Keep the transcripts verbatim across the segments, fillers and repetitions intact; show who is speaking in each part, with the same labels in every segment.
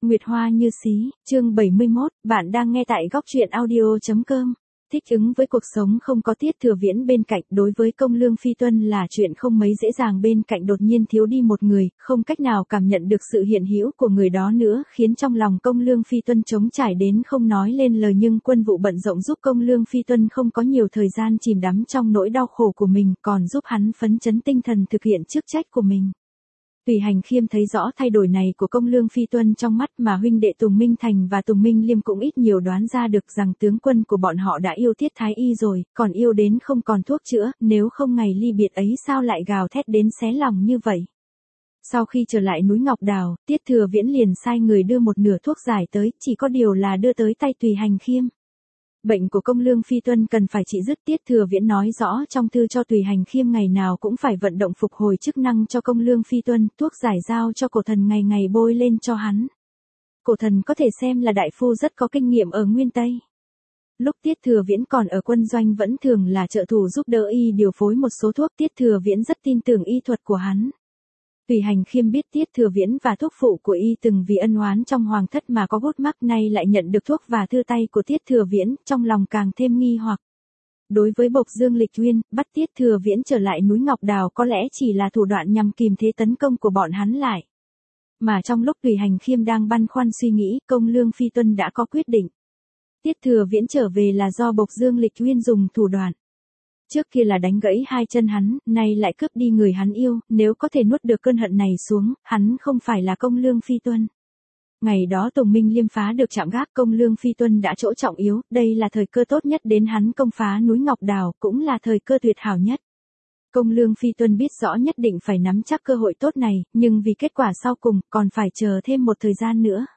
Speaker 1: Nguyệt Hoa như xí, chương bảy mươi mốt, bạn đang nghe tại góc truyện audio.com. Thích ứng với cuộc sống không có Tiết Thừa Viễn bên cạnh, đối với Công Lương Phi Tuân là chuyện không mấy dễ dàng, bên cạnh đột nhiên thiếu đi một người, không cách nào cảm nhận được sự hiện hữu của người đó nữa, khiến trong lòng Công Lương Phi Tuân trống trải đến không nói lên lời. Nhưng quân vụ bận rộn giúp Công Lương Phi Tuân không có nhiều thời gian chìm đắm trong nỗi đau khổ của mình, còn giúp hắn phấn chấn tinh thần thực hiện chức trách của mình. Tùy Hành Khiêm thấy rõ thay đổi này của Công Lương Phi Tuân trong mắt, mà huynh đệ Tùng Minh Thành và Tùng Minh Liêm cũng ít nhiều đoán ra được rằng tướng quân của bọn họ đã yêu Tiết Thái Y rồi, còn yêu đến không còn thuốc chữa, nếu không ngày ly biệt ấy sao lại gào thét đến xé lòng như vậy. Sau khi trở lại núi Ngọc Đào, Tiết Thừa Viễn liền sai người đưa một nửa thuốc giải tới, chỉ có điều là đưa tới tay Tùy Hành Khiêm. Bệnh của Công Lương Phi Tuân cần phải trị dứt, Tiết Thừa Viễn nói rõ trong thư cho Tùy Hành Khiêm ngày nào cũng phải vận động phục hồi chức năng cho Công Lương Phi Tuân, thuốc giải giao cho Cổ Thần ngày ngày bôi lên cho hắn. Cổ Thần có thể xem là đại phu rất có kinh nghiệm ở Nguyên Tây. Lúc Tiết Thừa Viễn còn ở quân doanh vẫn thường là trợ thủ giúp đỡ y điều phối một số thuốc, Tiết Thừa Viễn rất tin tưởng y thuật của hắn. Tùy Hành Khiêm biết Tiết Thừa Viễn và thuốc phụ của y từng vì ân oán trong hoàng thất mà có gút mắc, nay lại nhận được thuốc và thư tay của Tiết Thừa Viễn, trong lòng càng thêm nghi hoặc. Đối với Bộc Dương Lịch Uyên, bắt Tiết Thừa Viễn trở lại núi Ngọc Đào có lẽ chỉ là thủ đoạn nhằm kìm thế tấn công của bọn hắn lại. Mà trong lúc Tùy Hành Khiêm đang băn khoăn suy nghĩ, Công Lương Phi Tuân đã có quyết định. Tiết Thừa Viễn trở về là do Bộc Dương Lịch Uyên dùng thủ đoạn. Trước kia là đánh gãy hai chân hắn, nay lại cướp đi người hắn yêu, nếu có thể nuốt được cơn hận này xuống, hắn không phải là Công Lương Phi Tuân. Ngày đó Tùng Minh Liêm phá được trạm gác, Công Lương Phi Tuân đã chỗ trọng yếu, đây là thời cơ tốt nhất đến hắn công phá núi Ngọc Đào, cũng là thời cơ tuyệt hảo nhất. Công Lương Phi Tuân biết rõ nhất định phải nắm chắc cơ hội tốt này, nhưng vì kết quả sau cùng, còn phải chờ thêm một thời gian nữa.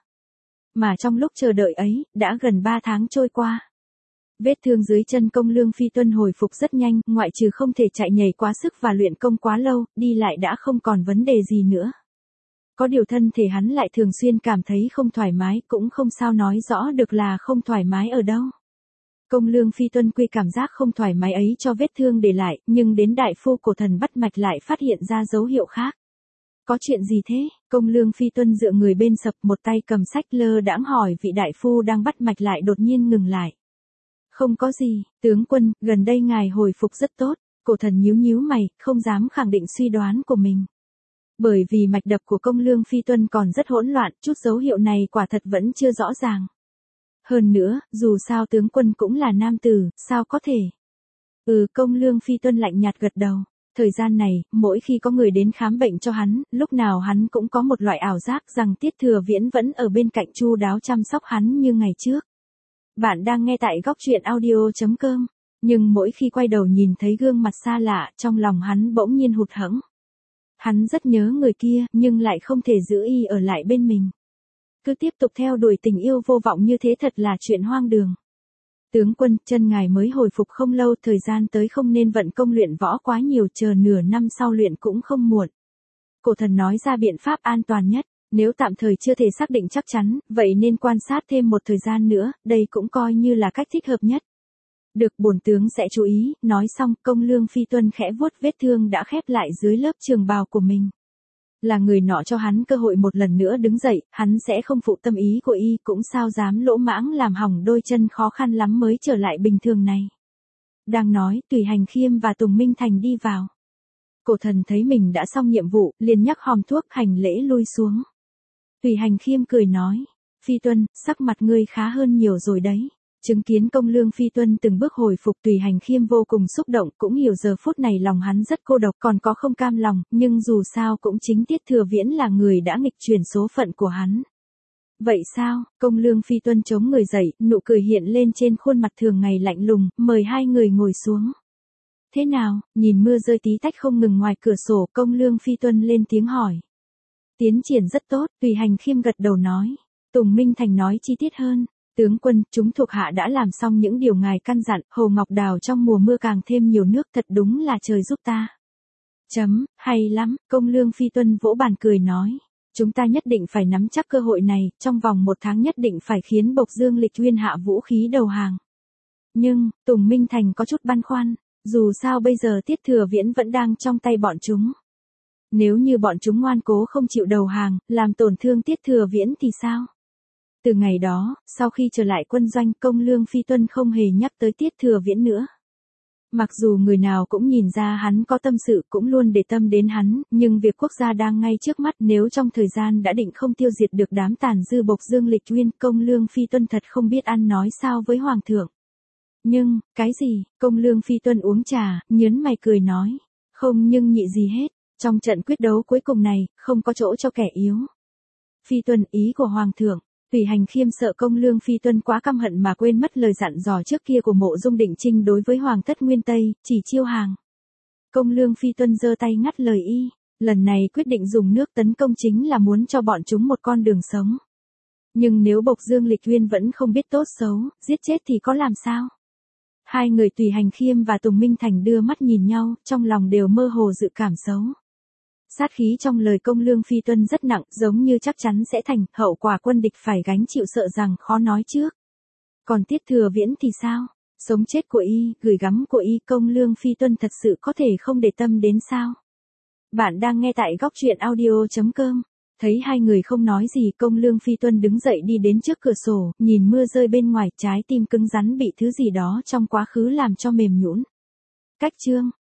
Speaker 1: Mà trong lúc chờ đợi ấy, đã gần ba tháng trôi qua. Vết thương dưới chân Công Lương Phi Tuân hồi phục rất nhanh, ngoại trừ không thể chạy nhảy quá sức và luyện công quá lâu, đi lại đã không còn vấn đề gì nữa. Có điều thân thể hắn lại thường xuyên cảm thấy không thoải mái, cũng không sao nói rõ được là không thoải mái ở đâu. Công Lương Phi Tuân quy cảm giác không thoải mái ấy cho vết thương để lại, nhưng đến đại phu Cổ Thần bắt mạch lại phát hiện ra dấu hiệu khác. Có chuyện gì thế? Công Lương Phi Tuân dựa người bên sập, một tay cầm sách lơ đãng hỏi vị đại phu đang bắt mạch, lại đột nhiên ngừng lại. Không có gì, tướng quân, gần đây ngài hồi phục rất tốt. Cổ Thần nhíu nhíu mày, không dám khẳng định suy đoán của mình. Bởi vì mạch đập của Công Lương Phi Tuân còn rất hỗn loạn, chút dấu hiệu này quả thật vẫn chưa rõ ràng. Hơn nữa, dù sao tướng quân cũng là nam tử, sao có thể? Ừ, Công Lương Phi Tuân lạnh nhạt gật đầu. Thời gian này, mỗi khi có người đến khám bệnh cho hắn, lúc nào hắn cũng có một loại ảo giác rằng Tiết Thừa Viễn vẫn ở bên cạnh chu đáo chăm sóc hắn như ngày trước. Bạn đang nghe tại góc truyện audio.com. Nhưng mỗi khi quay đầu nhìn thấy gương mặt xa lạ, trong lòng hắn bỗng nhiên hụt hẫng. Hắn rất nhớ người kia, nhưng lại không thể giữ y ở lại bên mình. Cứ tiếp tục theo đuổi tình yêu vô vọng như thế thật là chuyện hoang đường. Tướng quân, chân ngài mới hồi phục không lâu, thời gian tới không nên vận công luyện võ quá nhiều, chờ nửa năm sau luyện cũng không muộn. Cổ Thần nói ra biện pháp an toàn nhất. Nếu tạm thời chưa thể xác định chắc chắn, vậy nên quan sát thêm một thời gian nữa, đây cũng coi như là cách thích hợp nhất. Được, bổn tướng sẽ chú ý. Nói xong, Công Lương Phi Tuân khẽ vuốt vết thương đã khép lại dưới lớp trường bào của mình. Là người nọ cho hắn cơ hội một lần nữa đứng dậy, hắn sẽ không phụ tâm ý của y, cũng sao dám lỗ mãng làm hỏng đôi chân khó khăn lắm mới trở lại bình thường này. Đang nói, Tùy Hành Khiêm và Tùng Minh Thành đi vào. Cổ Thần thấy mình đã xong nhiệm vụ, liền nhắc hòm thuốc, hành lễ lui xuống. Tùy Hành Khiêm cười nói, Phi Tuân, sắc mặt ngươi khá hơn nhiều rồi đấy. Chứng kiến Công Lương Phi Tuân từng bước hồi phục, Tùy Hành Khiêm vô cùng xúc động, cũng hiểu giờ phút này lòng hắn rất cô độc, còn có không cam lòng, nhưng dù sao cũng chính Tiết Thừa Viễn là người đã nghịch chuyển số phận của hắn. Vậy sao? Công Lương Phi Tuân chống người dậy, nụ cười hiện lên trên khuôn mặt thường ngày lạnh lùng, mời hai người ngồi xuống. Thế nào? Nhìn mưa rơi tí tách không ngừng ngoài cửa sổ, Công Lương Phi Tuân lên tiếng hỏi. Tiến triển rất tốt, Tùy Hành Khiêm gật đầu nói. Tùng Minh Thành nói chi tiết hơn. Tướng quân, chúng thuộc hạ đã làm xong những điều ngài căn dặn, Hồ Ngọc Đào trong mùa mưa càng thêm nhiều nước, thật đúng là trời giúp ta. Chấm, hay lắm, Công Lương Phi Tuân vỗ bàn cười nói. Chúng ta nhất định phải nắm chắc cơ hội này, trong vòng một tháng nhất định phải khiến Bộc Dương Lịch Uyên hạ vũ khí đầu hàng. Nhưng, Tùng Minh Thành có chút băn khoăn, dù sao bây giờ Tiết Thừa Viễn vẫn đang trong tay bọn chúng. Nếu như bọn chúng ngoan cố không chịu đầu hàng, làm tổn thương Tiết Thừa Viễn thì sao? Từ ngày đó, sau khi trở lại quân doanh, Công Lương Phi Tuân không hề nhắc tới Tiết Thừa Viễn nữa. Mặc dù người nào cũng nhìn ra hắn có tâm sự, cũng luôn để tâm đến hắn, nhưng việc quốc gia đang ngay trước mắt, nếu trong thời gian đã định không tiêu diệt được đám tàn dư Bộc Dương Lịch Uyên, Công Lương Phi Tuân thật không biết ăn nói sao với hoàng thượng. Nhưng, cái gì? Công Lương Phi Tuân uống trà, nhớn mày cười nói. Không nhưng nhị gì hết, trong trận quyết đấu cuối cùng này, không có chỗ cho kẻ yếu. Phi Tuân, ý của hoàng thượng. Tùy Hành Khiêm sợ Công Lương Phi Tuân quá căm hận mà quên mất lời dặn dò trước kia của Mộ Dung Định Trinh đối với Hoàng thất Nguyên Tây, chỉ chiêu hàng. Công Lương Phi Tuân giơ tay ngắt lời y, lần này quyết định dùng nước tấn công chính là muốn cho bọn chúng một con đường sống. Nhưng nếu Bộc Dương Lịch Uyên vẫn không biết tốt xấu, giết chết thì có làm sao? Hai người Tùy Hành Khiêm và Tùng Minh Thành đưa mắt nhìn nhau, trong lòng đều mơ hồ dự cảm xấu. Sát khí trong lời Công Lương Phi Tuân rất nặng, giống như chắc chắn sẽ thành, hậu quả quân địch phải gánh chịu sợ rằng khó nói trước. Còn Tiết Thừa Viễn thì sao? Sống chết của y, gửi gắm của y, Công Lương Phi Tuân thật sự có thể không để tâm đến sao? Bạn đang nghe tại góc truyện audio chấm com. Thấy hai người không nói gì, Công Lương Phi Tuân đứng dậy đi đến trước cửa sổ, nhìn mưa rơi bên ngoài, trái tim cứng rắn bị thứ gì đó trong quá khứ làm cho mềm nhũn. Cách chương